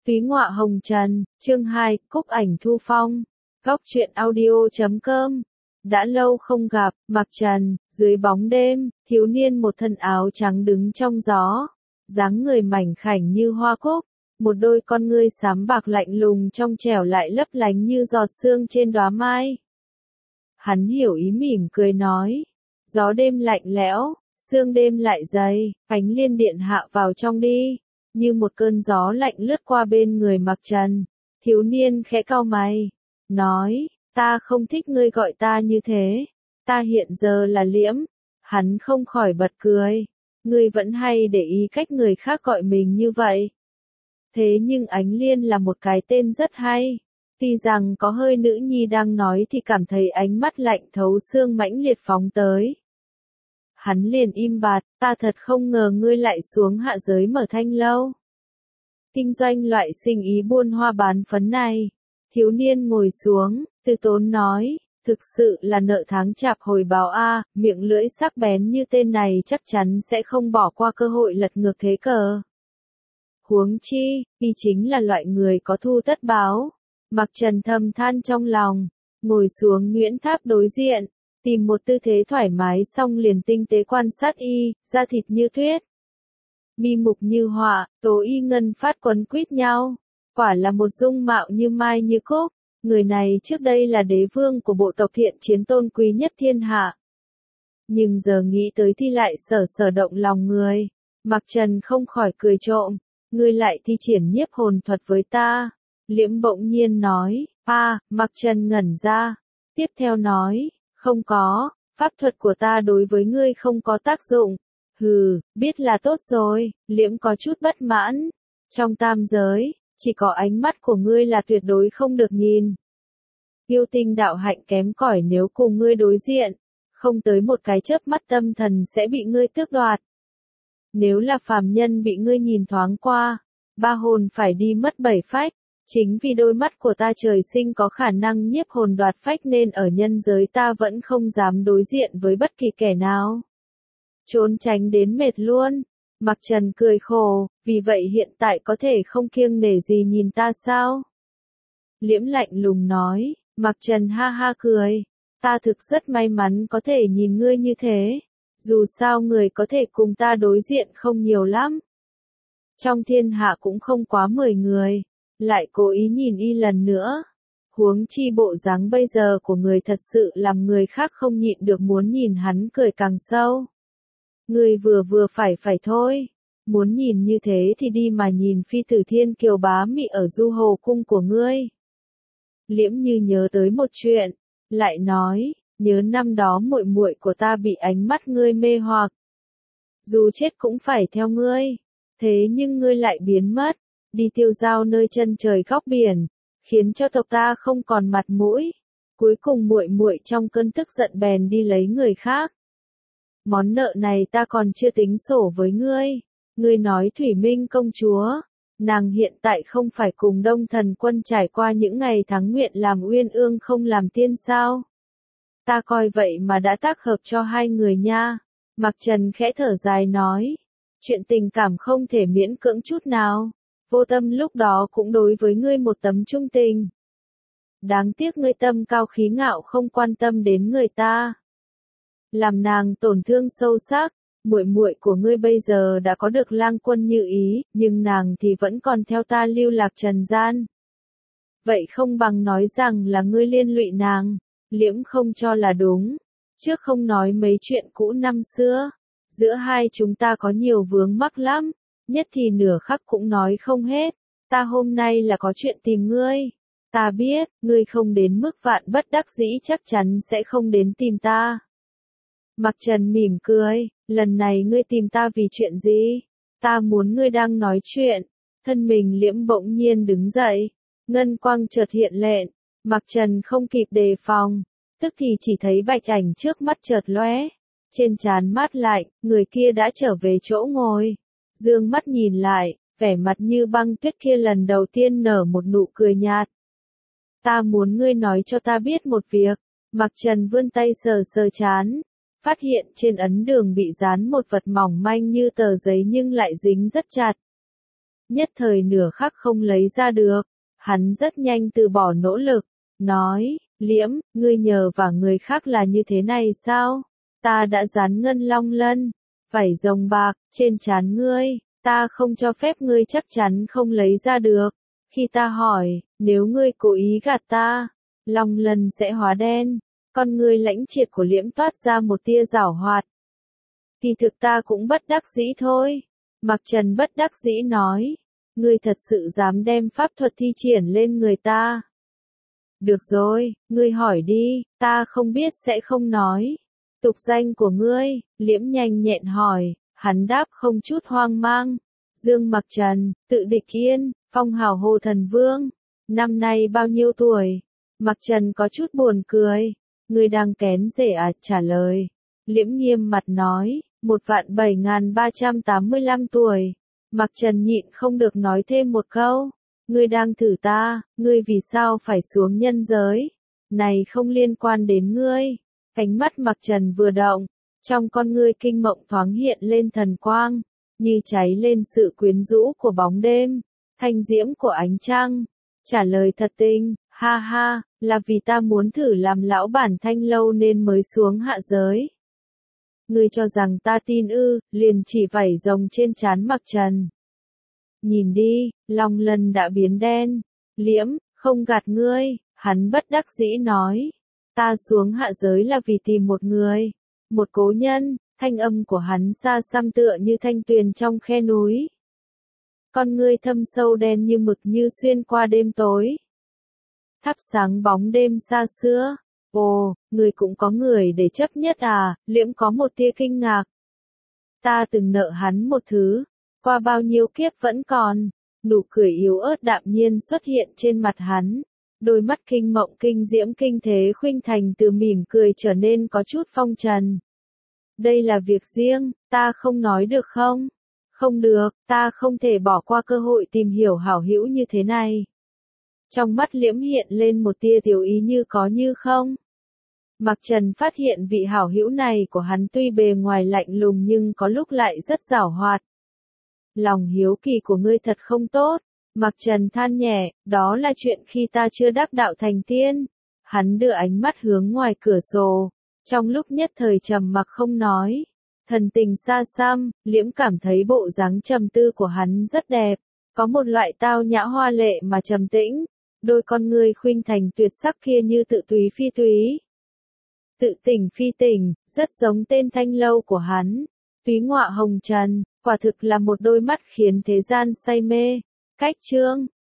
Túy Ngọa Hồng Trần, chương 2, Cúc Ảnh Thu Phong, Góc truyện audio.com. Đã lâu không gặp, Mặc Trần, dưới bóng đêm, thiếu niên một thân áo trắng đứng trong gió, dáng người mảnh khảnh như hoa cúc, một đôi con ngươi xám bạc lạnh lùng trong trẻo lại lấp lánh như giọt sương trên đóa mai. Hắn hiểu ý mỉm cười nói, gió đêm lạnh lẽo, sương đêm lại dày, Khánh Liên điện hạ vào trong đi. Như một cơn gió lạnh lướt qua bên người Mặc Trần, thiếu niên khẽ cau mày, nói, ta không thích ngươi gọi ta như thế, ta hiện giờ là Liễm. Hắn không khỏi bật cười, ngươi vẫn hay để ý cách người khác gọi mình như vậy. Thế nhưng Ánh Liên là một cái tên rất hay, tuy rằng có hơi nữ nhi đang nói thì cảm thấy ánh mắt lạnh thấu xương mãnh liệt phóng tới. Hắn liền im bặt, ta thật không ngờ ngươi lại xuống hạ giới mở thanh lâu. Kinh doanh loại sinh ý buôn hoa bán phấn này. Thiếu niên ngồi xuống, từ tốn nói, thực sự là nợ tháng chạp hồi báo a, miệng lưỡi sắc bén như tên này chắc chắn sẽ không bỏ qua cơ hội lật ngược thế cờ. Huống chi, y chính là loại người có thu tất báo. Mặc Trần thầm than trong lòng, ngồi xuống Nguyễn Tháp đối diện. Tìm một tư thế thoải mái xong liền tinh tế quan sát y, da thịt như tuyết. Mi mục như họa, tố y ngân phát quấn quýt nhau. Quả là một dung mạo như mai như cúc. Người này trước đây là đế vương của bộ tộc Thiện Chiến tôn quý nhất thiên hạ. Nhưng giờ nghĩ tới thì lại sở động lòng người. Mặc Trần không khỏi cười trộm. Ngươi lại thi triển nhiếp hồn thuật với ta. Liễm bỗng nhiên nói, Mặc Trần ngẩn ra. Tiếp theo nói, không có, pháp thuật của ta đối với ngươi không có tác dụng. Hừ, biết là tốt rồi, Liễm có chút bất mãn. Trong tam giới, chỉ có ánh mắt của ngươi là tuyệt đối không được nhìn. Yêu tinh đạo hạnh kém cỏi nếu cùng ngươi đối diện, không tới một cái chớp mắt tâm thần sẽ bị ngươi tước đoạt. Nếu là phàm nhân bị ngươi nhìn thoáng qua, ba hồn phải đi mất bảy phách. Chính vì đôi mắt của ta trời sinh có khả năng nhiếp hồn đoạt phách nên ở nhân giới ta vẫn không dám đối diện với bất kỳ kẻ nào. Trốn tránh đến mệt luôn. Mặc Trần cười khổ, vì vậy hiện tại có thể không kiêng nể gì nhìn ta sao? Liễm lạnh lùng nói, Mặc Trần ha ha cười, ta thực rất may mắn có thể nhìn ngươi như thế. Dù sao người có thể cùng ta đối diện không nhiều lắm. Trong thiên hạ cũng không quá 10 người. Lại cố ý nhìn y lần nữa. Huống chi bộ dáng bây giờ của người thật sự làm người khác không nhịn được muốn nhìn hắn cười càng sâu. Người vừa phải thôi. Muốn nhìn như thế thì đi mà nhìn phi tử Thiên Kiều bá mị ở Du Hồ cung của ngươi. Liễm như nhớ tới một chuyện, lại nói, nhớ năm đó muội muội của ta bị ánh mắt ngươi mê hoặc. Dù chết cũng phải theo ngươi, thế nhưng ngươi lại biến mất. Đi tiêu dao nơi chân trời góc biển, khiến cho tộc ta không còn mặt mũi. Cuối cùng muội muội trong cơn tức giận bèn đi lấy người khác. Món nợ này ta còn chưa tính sổ với ngươi. Ngươi nói Thủy Minh công chúa, nàng hiện tại không phải cùng Đông Thần Quân trải qua những ngày tháng nguyện làm uyên ương không làm tiên sao? Ta coi vậy mà đã tác hợp cho hai người nha. Mặc Trần khẽ thở dài nói, chuyện tình cảm không thể miễn cưỡng chút nào. Vô Tâm lúc đó cũng đối với ngươi một tấm trung tình. Đáng tiếc ngươi tâm cao khí ngạo không quan tâm đến người ta. Làm nàng tổn thương sâu sắc, muội muội của ngươi bây giờ đã có được lang quân như ý, nhưng nàng thì vẫn còn theo ta lưu lạc trần gian. Vậy không bằng nói rằng là ngươi liên lụy nàng. Liễm không cho là đúng. Trước không nói mấy chuyện cũ năm xưa, giữa hai chúng ta có nhiều vướng mắc lắm. Nhất thì nửa khắc cũng nói không hết. Ta hôm nay là có chuyện tìm ngươi. Ta biết, ngươi không đến mức vạn bất đắc dĩ chắc chắn sẽ không đến tìm ta. Mặc Trần mỉm cười, lần này ngươi tìm ta vì chuyện gì? Ta muốn ngươi đang nói chuyện. Thân mình Liễm bỗng nhiên đứng dậy. Ngân quang chợt hiện lên. Mặc Trần không kịp đề phòng. Tức thì chỉ thấy bạch ảnh trước mắt chợt lóe. Trên trán mát lạnh, người kia đã trở về chỗ ngồi. Dương mắt nhìn lại, vẻ mặt như băng tuyết kia lần đầu tiên nở một nụ cười nhạt. Ta muốn ngươi nói cho ta biết một việc. Mặc Trần vươn tay sờ trán, phát hiện trên ấn đường bị dán một vật mỏng manh như tờ giấy nhưng lại dính rất chặt. nhất thời nửa khắc không lấy ra được. Hắn rất nhanh từ bỏ nỗ lực, nói, Liễm, ngươi nhờ và người khác là như thế này sao? Ta đã dán ngân long lân, vảy rồng bạc, trên trán ngươi, ta không cho phép ngươi chắc chắn không lấy ra được. Khi ta hỏi, nếu ngươi cố ý gạt ta, long lân sẽ hóa đen. Con ngươi lãnh triệt của Liễm toát ra một tia giảo hoạt. Kỳ thực ta cũng bất đắc dĩ thôi. Mạc Trần bất đắc dĩ nói, ngươi thật sự dám đem pháp thuật thi triển lên người ta. Được rồi, ngươi hỏi đi, ta không biết sẽ không nói. Tục danh của ngươi, Liễm nhanh nhẹn hỏi, hắn đáp không chút hoang mang. Dương Mạc Trần, tự địch thiên, phong hào Hồ Thần Vương. Năm nay bao nhiêu tuổi? Mạc Trần có chút buồn cười. Ngươi đang kén rể à? Trả lời. Liễm nghiêm mặt nói, 1.7385 tuổi. Mạc Trần nhịn không được nói thêm một câu. Ngươi đang thử ta, ngươi vì sao phải xuống nhân giới? Này không liên quan đến ngươi. Ánh mắt Mạc Trần vừa động, trong con ngươi kinh mộng thoáng hiện lên thần quang, như cháy lên sự quyến rũ của bóng đêm, thanh diễm của ánh trăng. Trả lời thật tình, ha ha, là vì ta muốn thử làm lão bản Thanh Lâu nên mới xuống hạ giới. Ngươi cho rằng ta tin ư? Liền chỉ vảy rồng trên trán Mạc Trần. Nhìn đi, long lân đã biến đen. Liễm, không gạt ngươi, hắn bất đắc dĩ nói. Ta xuống hạ giới là vì tìm một người, một cố nhân. Thanh âm của hắn xa xăm tựa như thanh tuyền trong khe núi. Con ngươi thâm sâu đen như mực như xuyên qua đêm tối. Thắp sáng bóng đêm xa xưa. Ồ, người cũng có người để chấp nhất à? Liễm có một tia kinh ngạc. Ta từng nợ hắn một thứ, qua bao nhiêu kiếp vẫn còn. Nụ cười yếu ớt đạm nhiên xuất hiện trên mặt hắn. Đôi mắt kinh mộng kinh diễm kinh thế khuynh thành từ mỉm cười trở nên có chút phong trần. Đây là việc riêng, ta không nói được không? Không được, ta không thể bỏ qua cơ hội tìm hiểu hảo hữu như thế này. Trong mắt Liễm hiện lên một tia tiểu ý như có như không. Mạc Trần phát hiện vị hảo hữu này của hắn tuy bề ngoài lạnh lùng nhưng có lúc lại rất giảo hoạt. Lòng hiếu kỳ của ngươi thật không tốt. Mạc Trần than nhẹ, đó là chuyện khi ta chưa đắc đạo thành tiên. Hắn đưa ánh mắt hướng ngoài cửa sổ. Trong lúc nhất thời trầm mặc không nói. Thần tình xa xăm, Liễm cảm thấy bộ dáng trầm tư của hắn rất đẹp. Có một loại tao nhã hoa lệ mà trầm tĩnh. Đôi con ngươi khuynh thành tuyệt sắc kia như tự túy phi túy. Tự tỉnh phi tỉnh, rất giống tên Thanh Lâu của hắn. Túy ngọa hồng trần, quả thực là một đôi mắt khiến thế gian say mê. Cách chương